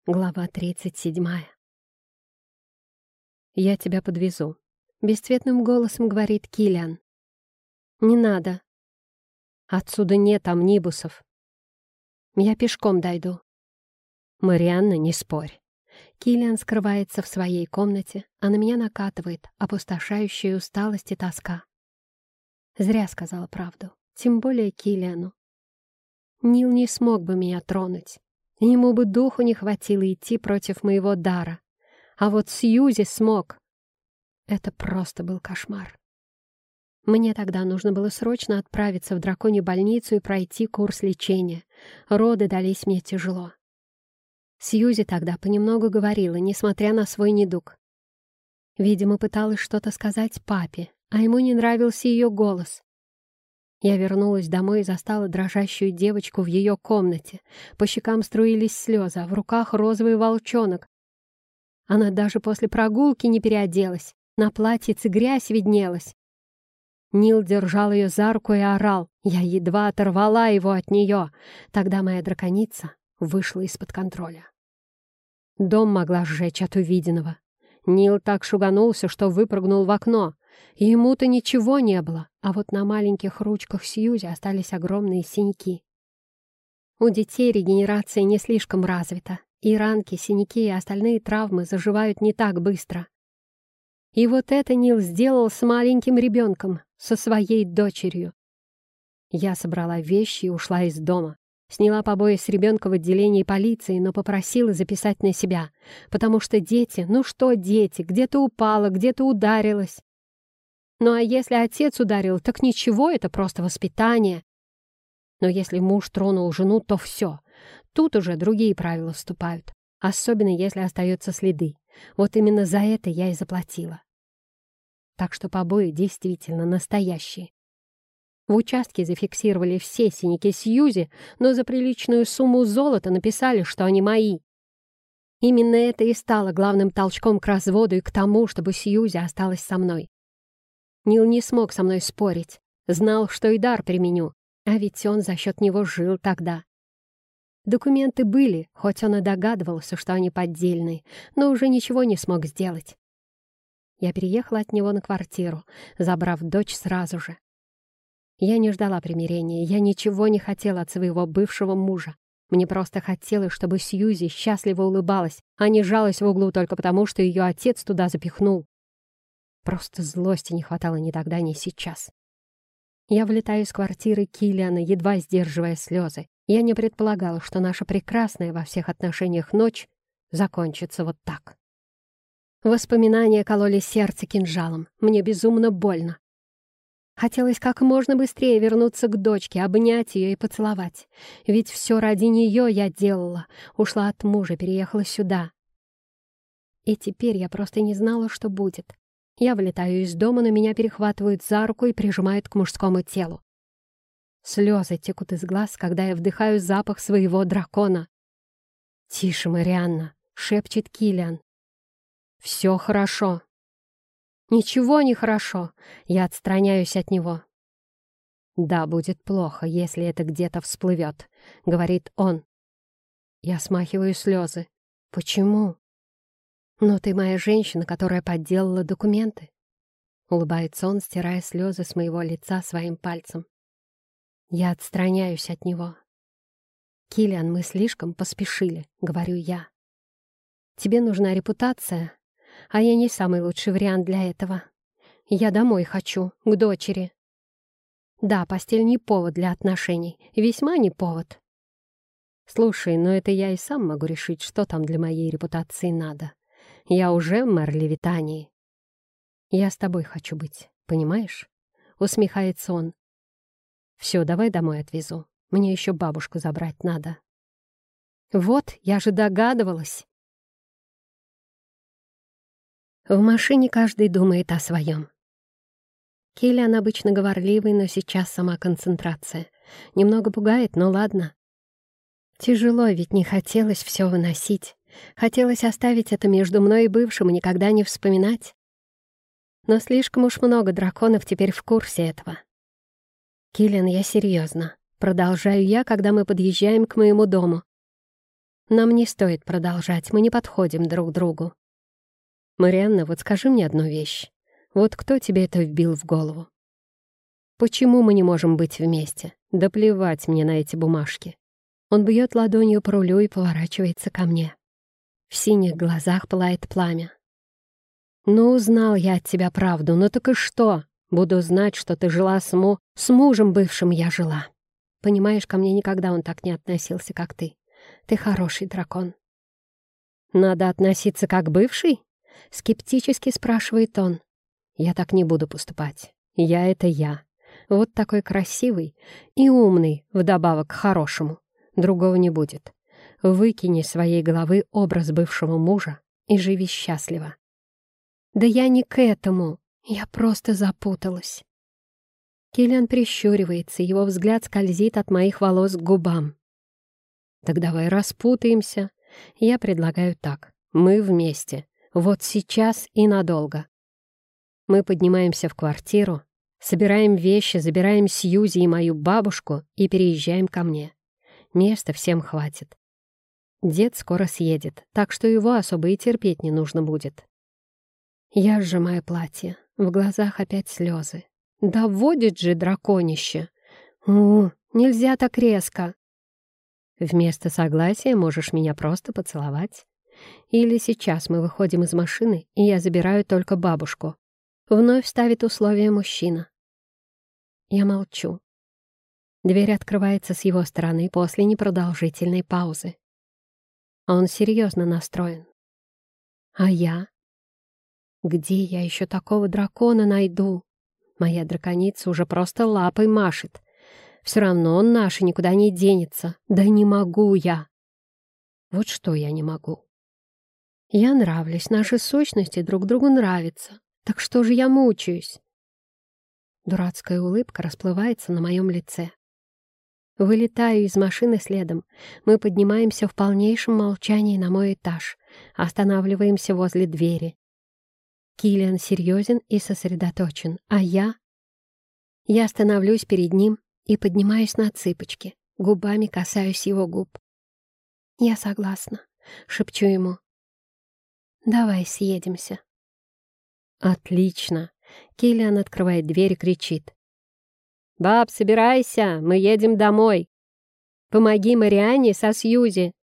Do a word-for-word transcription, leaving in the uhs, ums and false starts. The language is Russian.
Глава тридцать седьмая. «Я тебя подвезу», — бесцветным голосом говорит Киллиан. «Не надо. Отсюда нет амнибусов. Я пешком дойду». «Марианна, не спорь». Киллиан скрывается в своей комнате, а на меня накатывает опустошающая усталость и тоска. Зря сказала правду, тем более Киллиану. Нил не смог бы меня тронуть. Ему бы духу не хватило идти против моего дара. А вот Сьюзи смог. Это просто был кошмар. Мне тогда нужно было срочно отправиться в драконью больницу и пройти курс лечения. Роды дались мне тяжело. Сьюзи тогда понемногу говорила, несмотря на свой недуг. Видимо, пыталась что-то сказать папе, а ему не нравился ее голос. Я вернулась домой и застала дрожащую девочку в ее комнате. По щекам струились слезы, а в руках розовый волчонок. Она даже после прогулки не переоделась. На платьице грязь виднелась. Нил держал ее за руку и орал. Я едва оторвала его от нее. Тогда моя драконица вышла из-под контроля. Дом могла сжечь от увиденного. Нил так шуганулся, что выпрыгнул в окно. И ему-то ничего не было, а вот на маленьких ручках Сьюзи остались огромные синяки. У детей регенерация не слишком развита, и ранки, синяки и остальные травмы заживают не так быстро. И вот это Нил сделал с маленьким ребенком, со своей дочерью. Я собрала вещи и ушла из дома. Сняла побои с ребенка в отделении полиции, но попросила записать на себя, потому что дети, ну что дети, где-то упала, где-то ударилась. Ну а если отец ударил, так ничего, это просто воспитание. Но если муж тронул жену, то все. Тут уже другие правила вступают, особенно если остаются следы. Вот именно за это я и заплатила. Так что побои действительно настоящие. В участке зафиксировали все синяки Сьюзи, но за приличную сумму золота написали, что они мои. Именно это и стало главным толчком к разводу и к тому, чтобы Сьюзи осталась со мной. Нил не смог со мной спорить, знал, что и дар применю, а ведь он за счет него жил тогда. Документы были, хоть он и догадывался, что они поддельные, но уже ничего не смог сделать. Я переехала от него на квартиру, забрав дочь сразу же. Я не ждала примирения, я ничего не хотела от своего бывшего мужа. Мне просто хотелось, чтобы Сьюзи счастливо улыбалась, а не жалась в углу только потому, что ее отец туда запихнул. Просто злости не хватало ни тогда, ни сейчас. Я влетаю из квартиры Киллиана, едва сдерживая слезы. Я не предполагала, что наша прекрасная во всех отношениях ночь закончится вот так. Воспоминания кололи сердце кинжалом. Мне безумно больно. Хотелось как можно быстрее вернуться к дочке, обнять ее и поцеловать. Ведь все ради нее я делала. Ушла от мужа, переехала сюда. И теперь я просто не знала, что будет. Я вылетаю из дома, но меня перехватывают за руку и прижимают к мужскому телу. Слезы текут из глаз, когда я вдыхаю запах своего дракона. «Тише, Марианна», — шепчет Киллиан. «Все хорошо». «Ничего не хорошо». Я отстраняюсь от него. «Да, будет плохо, если это где-то всплывет», — говорит он. Я смахиваю слезы. «Почему?» «Но ты моя женщина, которая подделала документы». Улыбается он, стирая слезы с моего лица своим пальцем. Я отстраняюсь от него. «Киллиан, мы слишком поспешили», — говорю я. «Тебе нужна репутация, а я не самый лучший вариант для этого. Я домой хочу, к дочери». «Да, постель не повод для отношений, весьма не повод». «Слушай, но это я и сам могу решить, что там для моей репутации надо. Я уже мэр Левитании. Я с тобой хочу быть, понимаешь?» Усмехается он. «Все, давай домой отвезу. Мне еще бабушку забрать надо». «Вот, я же догадывалась». В машине каждый думает о своем. Киллиан обычно говорливый, но сейчас сама концентрация. Немного пугает, но ладно. Тяжело, ведь не хотелось все выносить. Хотелось оставить это между мной и бывшим и никогда не вспоминать. Но слишком уж много драконов теперь в курсе этого. «Киллиан, я серьезно. Продолжаю я, когда мы подъезжаем к моему дому. Нам не стоит продолжать, мы не подходим друг другу. Марианна, вот скажи мне одну вещь. Вот кто тебе это вбил в голову? Почему мы не можем быть вместе? Да плевать мне на эти бумажки. Он бьет ладонью по рулю и поворачивается ко мне. В синих глазах пылает пламя. Ну, узнал я от тебя правду, ну так и что? Буду знать, что ты жила с му... С мужем бывшим я жила. Понимаешь, ко мне никогда он так не относился, как ты. Ты хороший дракон. Надо относиться как бывший? Скептически спрашивает он. Я так не буду поступать. Я — это я. Вот такой красивый и умный, вдобавок к хорошему. Другого не будет. Выкини из своей головы образ бывшего мужа и живи счастливо. Да я не к этому. Я просто запуталась. Киллиан прищуривается, его взгляд скользит от моих волос к губам. Так давай распутаемся. Я предлагаю так. Мы вместе. Вот сейчас и надолго. Мы поднимаемся в квартиру, собираем вещи, забираем Сьюзи и мою бабушку и переезжаем ко мне. Места всем хватит. Дед скоро съедет, так что его особо и терпеть не нужно будет. Я сжимаю платье. В глазах опять слезы. Да водит же драконище! У, нельзя так резко. Вместо согласия можешь меня просто поцеловать. Или сейчас мы выходим из машины, и я забираю только бабушку. Вновь ставит условие мужчина. Я молчу. Дверь открывается с его стороны после непродолжительной паузы. Он серьезно настроен. А я? Где я еще такого дракона найду? Моя драконица уже просто лапой машет. Все равно он наш и никуда не денется. Да не могу я. Вот что я не могу. Я нравлюсь, наши сущности друг другу нравятся. Так что же я мучаюсь? Дурацкая улыбка расплывается на моем лице. Вылетаю из машины следом. Мы поднимаемся в полнейшем молчании на мой этаж. Останавливаемся возле двери. Киллиан серьезен и сосредоточен, а я... Я становлюсь перед ним и поднимаюсь на цыпочки, губами касаюсь его губ. «Я согласна», — шепчу ему. «Давай съедемся». «Отлично!» — Киллиан открывает дверь и кричит. «Баб, собирайся, мы едем домой. Помоги Марианне со Сьюзи,